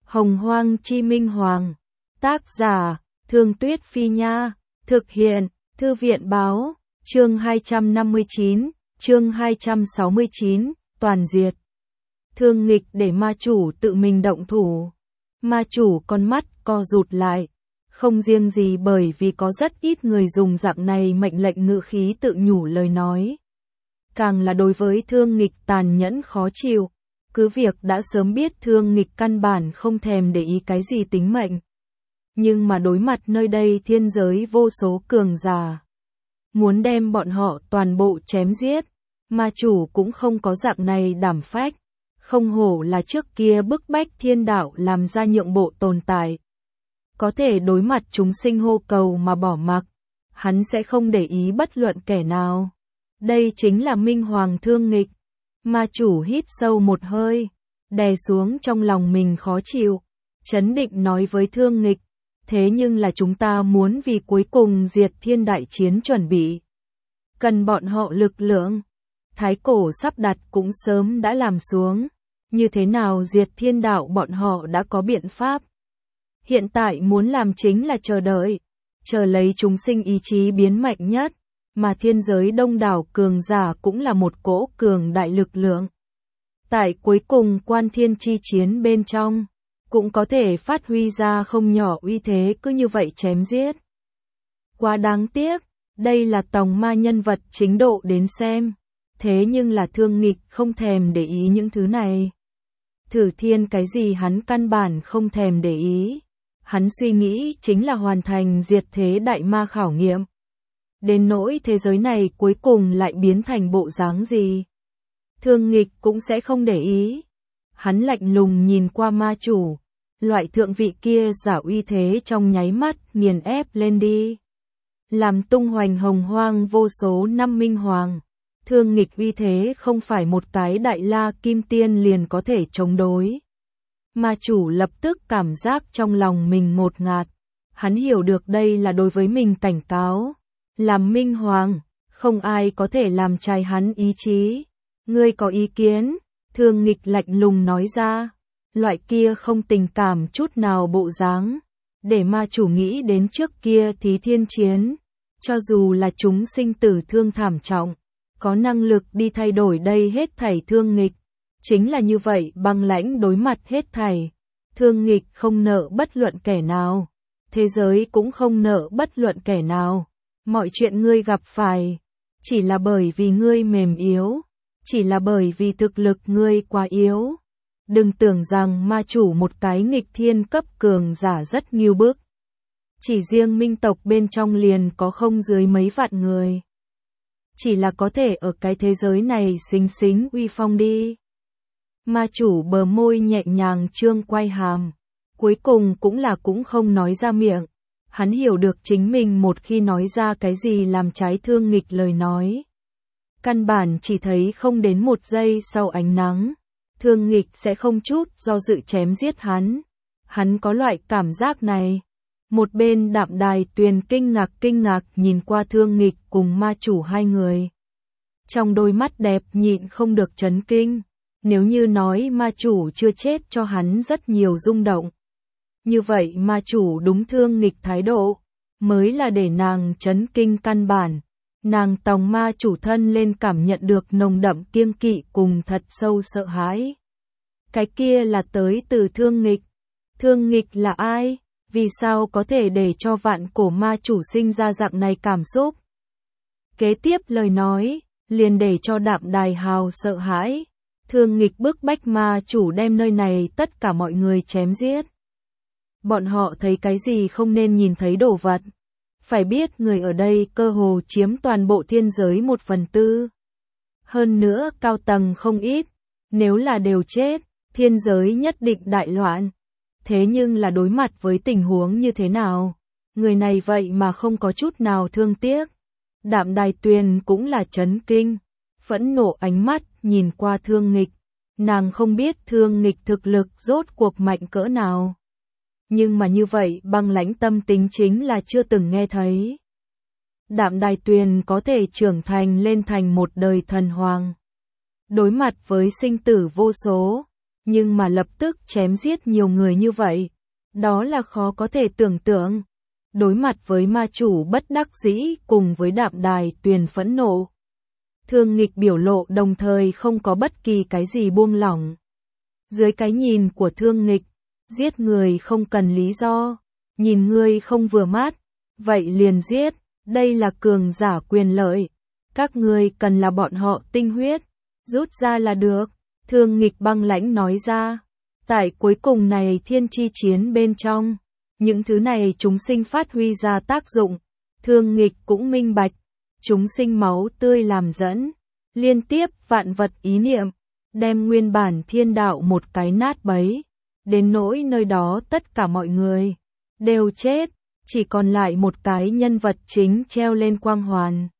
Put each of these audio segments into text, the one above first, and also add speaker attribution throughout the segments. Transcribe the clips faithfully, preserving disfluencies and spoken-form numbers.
Speaker 1: Hồng Hoang Chi Minh Hoàng. Tác giả, Thương Tuyết Phi Nha. Thực hiện, Thư viện Báo. Chương hai trăm năm mươi chín, chương hai trăm sáu mươi chín, toàn diệt. Thương nghịch để ma chủ tự mình động thủ. Ma chủ con mắt co rụt lại. Không riêng gì bởi vì có rất ít người dùng dạng này mệnh lệnh ngữ khí tự nhủ lời nói. Càng là đối với thương nghịch tàn nhẫn khó chịu. Cứ việc đã sớm biết thương nghịch căn bản không thèm để ý cái gì tính mệnh. Nhưng mà đối mặt nơi đây thiên giới vô số cường giả. Muốn đem bọn họ toàn bộ chém giết. Ma chủ cũng không có dạng này đảm phách. Không hổ là trước kia bức bách thiên đạo làm ra nhượng bộ tồn tại. Có thể đối mặt chúng sinh hô cầu mà bỏ mặc. Hắn sẽ không để ý bất luận kẻ nào. Đây chính là Minh Hoàng thương nghịch. Ma chủ hít sâu một hơi. Đè xuống trong lòng mình khó chịu. Chấn định nói với thương nghịch. Thế nhưng là chúng ta muốn vì cuối cùng diệt thiên đại chiến chuẩn bị. Cần bọn họ lực lượng. Thái cổ sắp đặt cũng sớm đã làm xuống. Như thế nào diệt thiên đạo bọn họ đã có biện pháp. Hiện tại muốn làm chính là chờ đợi. Chờ lấy chúng sinh ý chí biến mạnh nhất. Mà thiên giới đông đảo cường giả cũng là một cỗ cường đại lực lượng. Tại cuối cùng quan thiên chi chiến bên trong. Cũng có thể phát huy ra không nhỏ uy thế cứ như vậy chém giết. Quá đáng tiếc. Đây là tòng ma nhân vật chính độ đến xem. Thế nhưng là thương nghịch không thèm để ý những thứ này. Thử thiên cái gì hắn căn bản không thèm để ý. Hắn suy nghĩ chính là hoàn thành diệt thế đại ma khảo nghiệm. Đến nỗi thế giới này cuối cùng lại biến thành bộ dáng gì. Thương nghịch cũng sẽ không để ý. Hắn lạnh lùng nhìn qua ma chủ. Loại thượng vị kia giả uy thế trong nháy mắt nghiền ép lên đi. Làm tung hoành hồng hoang vô số năm minh hoàng. Thương nghịch uy thế không phải một cái đại la kim tiên liền có thể chống đối. Ma chủ lập tức cảm giác trong lòng mình ngột ngạt. Hắn hiểu được đây là đối với mình cảnh cáo. Làm minh hoàng, không ai có thể làm trái hắn ý chí. Ngươi có ý kiến? Thương nghịch lạnh lùng nói ra. Loại kia không tình cảm chút nào bộ dáng. Để ma chủ nghĩ đến trước kia thí thiên chiến. Cho dù là chúng sinh tử thương thảm trọng. Có năng lực đi thay đổi đây hết thảy thương nghịch. Chính là như vậy băng lãnh đối mặt hết thảy. Thương nghịch không nợ bất luận kẻ nào. Thế giới cũng không nợ bất luận kẻ nào. Mọi chuyện ngươi gặp phải. Chỉ là bởi vì ngươi mềm yếu. Chỉ là bởi vì thực lực ngươi quá yếu. Đừng tưởng rằng ma chủ một cái nghịch thiên cấp cường giả rất nghiêu bức. Chỉ riêng minh tộc bên trong liền có không dưới mấy vạn người. Chỉ là có thể ở cái thế giới này xính xính uy phong đi. Ma chủ bờ môi nhẹ nhàng trương quay hàm. Cuối cùng cũng là cũng không nói ra miệng. Hắn hiểu được chính mình một khi nói ra cái gì làm trái thương nghịch lời nói. Căn bản chỉ thấy không đến một giây sau ánh nắng. Thương nghịch sẽ không chút do dự chém giết hắn. Hắn có loại cảm giác này. Một bên Đạm Đài Tuyền kinh ngạc kinh ngạc nhìn qua thương nghịch cùng ma chủ hai người. Trong đôi mắt đẹp nhịn không được chấn kinh. Nếu như nói ma chủ chưa chết cho hắn rất nhiều rung động. Như vậy ma chủ đúng thương nghịch thái độ. Mới là để nàng chấn kinh căn bản. Nàng tòng ma chủ thân lên cảm nhận được nồng đậm kiêng kỵ cùng thật sâu sợ hãi. Cái kia là tới từ thương nghịch. Thương nghịch là ai? Vì sao có thể để cho vạn cổ ma chủ sinh ra dạng này cảm xúc? Kế tiếp lời nói, liền để cho Đạm Đài hào sợ hãi. Thương nghịch bức bách ma chủ đem nơi này tất cả mọi người chém giết. Bọn họ thấy cái gì không nên nhìn thấy đồ vật. Phải biết người ở đây cơ hồ chiếm toàn bộ thiên giới một phần tư. Hơn nữa cao tầng không ít. Nếu là đều chết, thiên giới nhất định đại loạn. Thế nhưng là đối mặt với tình huống như thế nào? Người này vậy mà không có chút nào thương tiếc. Đạm Đài Tuyền cũng là chấn kinh. Phẫn nộ ánh mắt nhìn qua thương nghịch. Nàng không biết thương nghịch thực lực rốt cuộc mạnh cỡ nào. Nhưng mà như vậy băng lãnh tâm tính chính là chưa từng nghe thấy. Đạm Đài Tuyền có thể trưởng thành lên thành một đời thần hoàng. Đối mặt với sinh tử vô số. nhưng mà lập tức chém giết nhiều người như vậy, đó là khó có thể tưởng tượng. Đối mặt với ma chủ bất đắc dĩ cùng với Đạm Đài Tuyền phẫn nộ, Thương Nghịch biểu lộ đồng thời không có bất kỳ cái gì buông lỏng. Dưới cái nhìn của Thương Nghịch, giết người không cần lý do, nhìn ngươi không vừa mắt, vậy liền giết, đây là cường giả quyền lợi. Các ngươi cần là bọn họ tinh huyết, rút ra là được. Thương Nghịch băng lãnh nói ra. Tại cuối cùng này thiên chi chiến bên trong, những thứ này chúng sinh phát huy ra tác dụng. Thương Nghịch cũng minh bạch, chúng sinh máu tươi làm dẫn, liên tiếp vạn vật ý niệm, đem nguyên bản thiên đạo một cái nát bấy. Đến nỗi nơi đó tất cả mọi người đều chết, chỉ còn lại một cái nhân vật chính treo lên quang hoàn.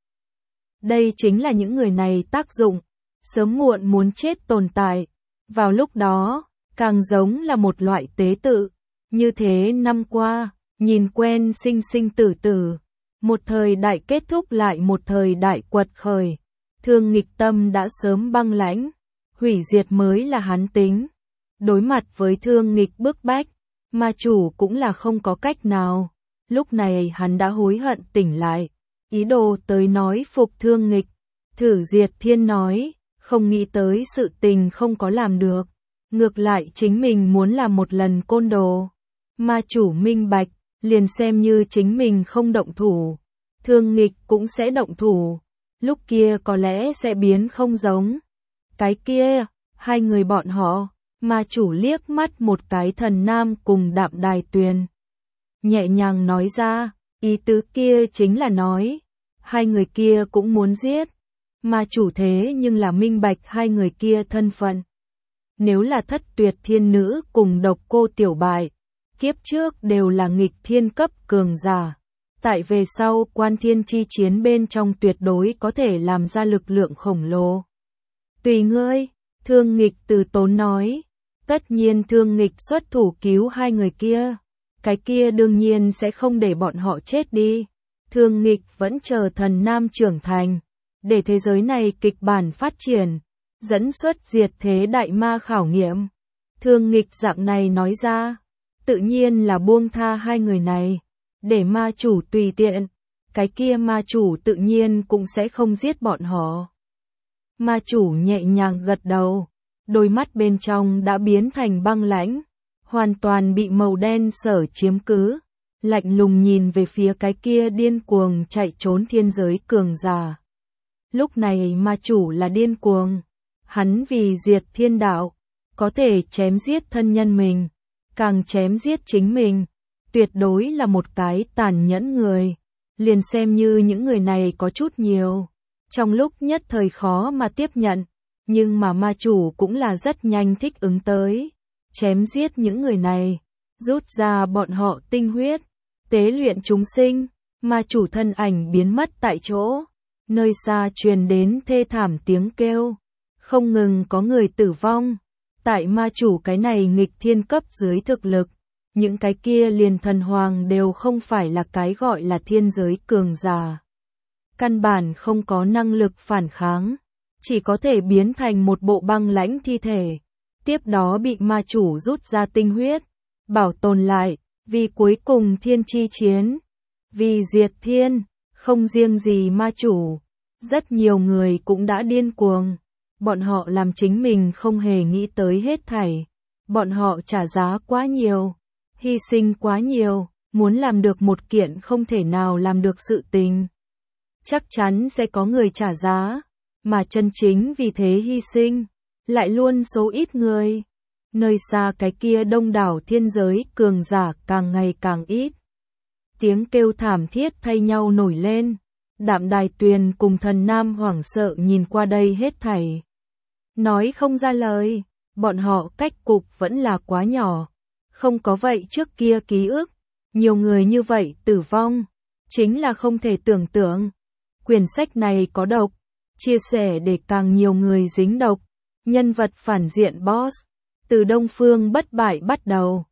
Speaker 1: Đây chính là những người này tác dụng, sớm muộn muốn chết tồn tại. Vào lúc đó, càng giống là một loại tế tự. Như thế năm qua, nhìn quen sinh sinh tử tử. Một thời đại kết thúc lại một thời đại quật khởi. Thương Nghịch tâm đã sớm băng lãnh, hủy diệt mới là hắn tính. Đối mặt với Thương Nghịch bức bách, ma chủ cũng là không có cách nào. Lúc này hắn đã hối hận tỉnh lại, ý đồ tới nói phục Thương Nghịch. Thử Diệt Thiên nói, không nghĩ tới sự tình không có làm được. Ngược lại chính mình muốn làm một lần côn đồ. Ma chủ minh bạch, liền xem như chính mình không động thủ, Thương Nghịch cũng sẽ động thủ. Lúc kia có lẽ sẽ biến không giống. Cái kia, hai người bọn họ, ma chủ liếc mắt một cái Thần Nam cùng Đạm Đài Tuyền. Nhẹ nhàng nói ra, ý tứ kia chính là nói, hai người kia cũng muốn giết. Ma chủ thế nhưng là minh bạch hai người kia thân phận. Nếu là Thất Tuyệt Thiên Nữ cùng Độc Cô Tiểu Bại, kiếp trước đều là nghịch thiên cấp cường giả. Tại về sau quan thiên chi chiến bên trong tuyệt đối có thể làm ra lực lượng khổng lồ. Tùy ngươi, Thương Nghịch từ tốn nói. Tất nhiên Thương Nghịch xuất thủ cứu hai người kia. Cái kia đương nhiên sẽ không để bọn họ chết đi. Thương Nghịch vẫn chờ Thần Nam trưởng thành, để thế giới này kịch bản phát triển, dẫn xuất diệt thế đại ma khảo nghiệm. Thương Nghịch dạng này nói ra, tự nhiên là buông tha hai người này, để ma chủ tùy tiện, cái kia ma chủ tự nhiên cũng sẽ không giết bọn họ. Ma chủ nhẹ nhàng gật đầu, đôi mắt bên trong đã biến thành băng lãnh, hoàn toàn bị màu đen sở chiếm cứ, lạnh lùng nhìn về phía cái kia điên cuồng chạy trốn thiên giới cường giả. Lúc này ma chủ là điên cuồng, hắn vì diệt thiên đạo, có thể chém giết thân nhân mình, càng chém giết chính mình, tuyệt đối là một cái tàn nhẫn người. Liền xem như những người này có chút nhiều, trong lúc nhất thời khó mà tiếp nhận, nhưng mà ma chủ cũng là rất nhanh thích ứng tới, chém giết những người này, rút ra bọn họ tinh huyết, tế luyện chúng sinh. Ma chủ thân ảnh biến mất tại chỗ, nơi xa truyền đến thê thảm tiếng kêu, không ngừng có người tử vong. Tại ma chủ cái này nghịch thiên cấp dưới thực lực, những cái kia liền thần hoàng đều không phải là cái gọi là thiên giới cường giả. Căn bản không có năng lực phản kháng, chỉ có thể biến thành một bộ băng lãnh thi thể, tiếp đó bị ma chủ rút ra tinh huyết, bảo tồn lại, vì cuối cùng thiên chi chiến, vì diệt thiên. Không riêng gì ma chủ, rất nhiều người cũng đã điên cuồng, bọn họ làm chính mình không hề nghĩ tới hết thảy, bọn họ trả giá quá nhiều, hy sinh quá nhiều, muốn làm được một kiện không thể nào làm được sự tình. Chắc chắn sẽ có người trả giá, mà chân chính vì thế hy sinh, lại luôn số ít người. Nơi xa cái kia đông đảo thiên giới cường giả càng ngày càng ít. Tiếng kêu thảm thiết thay nhau nổi lên, Đạm Đài Tuyền cùng Thần Nam hoảng sợ nhìn qua đây hết thảy. Nói không ra lời, bọn họ cách cục vẫn là quá nhỏ, không có vậy trước kia ký ức, nhiều người như vậy tử vong, chính là không thể tưởng tượng. Quyển sách này có độc, chia sẻ để càng nhiều người dính độc, nhân vật phản diện boss, từ Đông Phương Bất Bại bắt đầu,